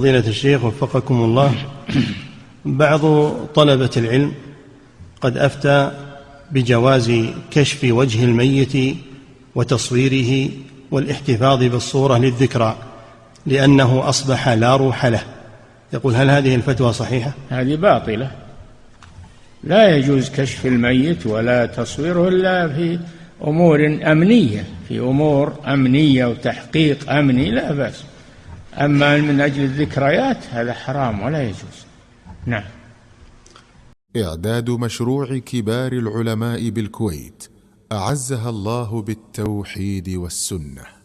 فضيلة الشيخ وفقكم الله، بعض طلبة العلم قد أفتى بجواز كشف وجه الميت وتصويره والاحتفاظ بالصورة للذكرى لأنه أصبح لا روح له. يقول: هل هذه الفتوى صحيحة؟ هذه باطلة، لا يجوز كشف الميت ولا تصويره إلا في أمور أمنية، في أمور أمنية وتحقيق أمني لا بأس، أما من أجل الذكريات هذا حرام ولا يجوز. نعم. إعداد مشروع كبار العلماء بالكويت أعزها الله بالتوحيد والسنة.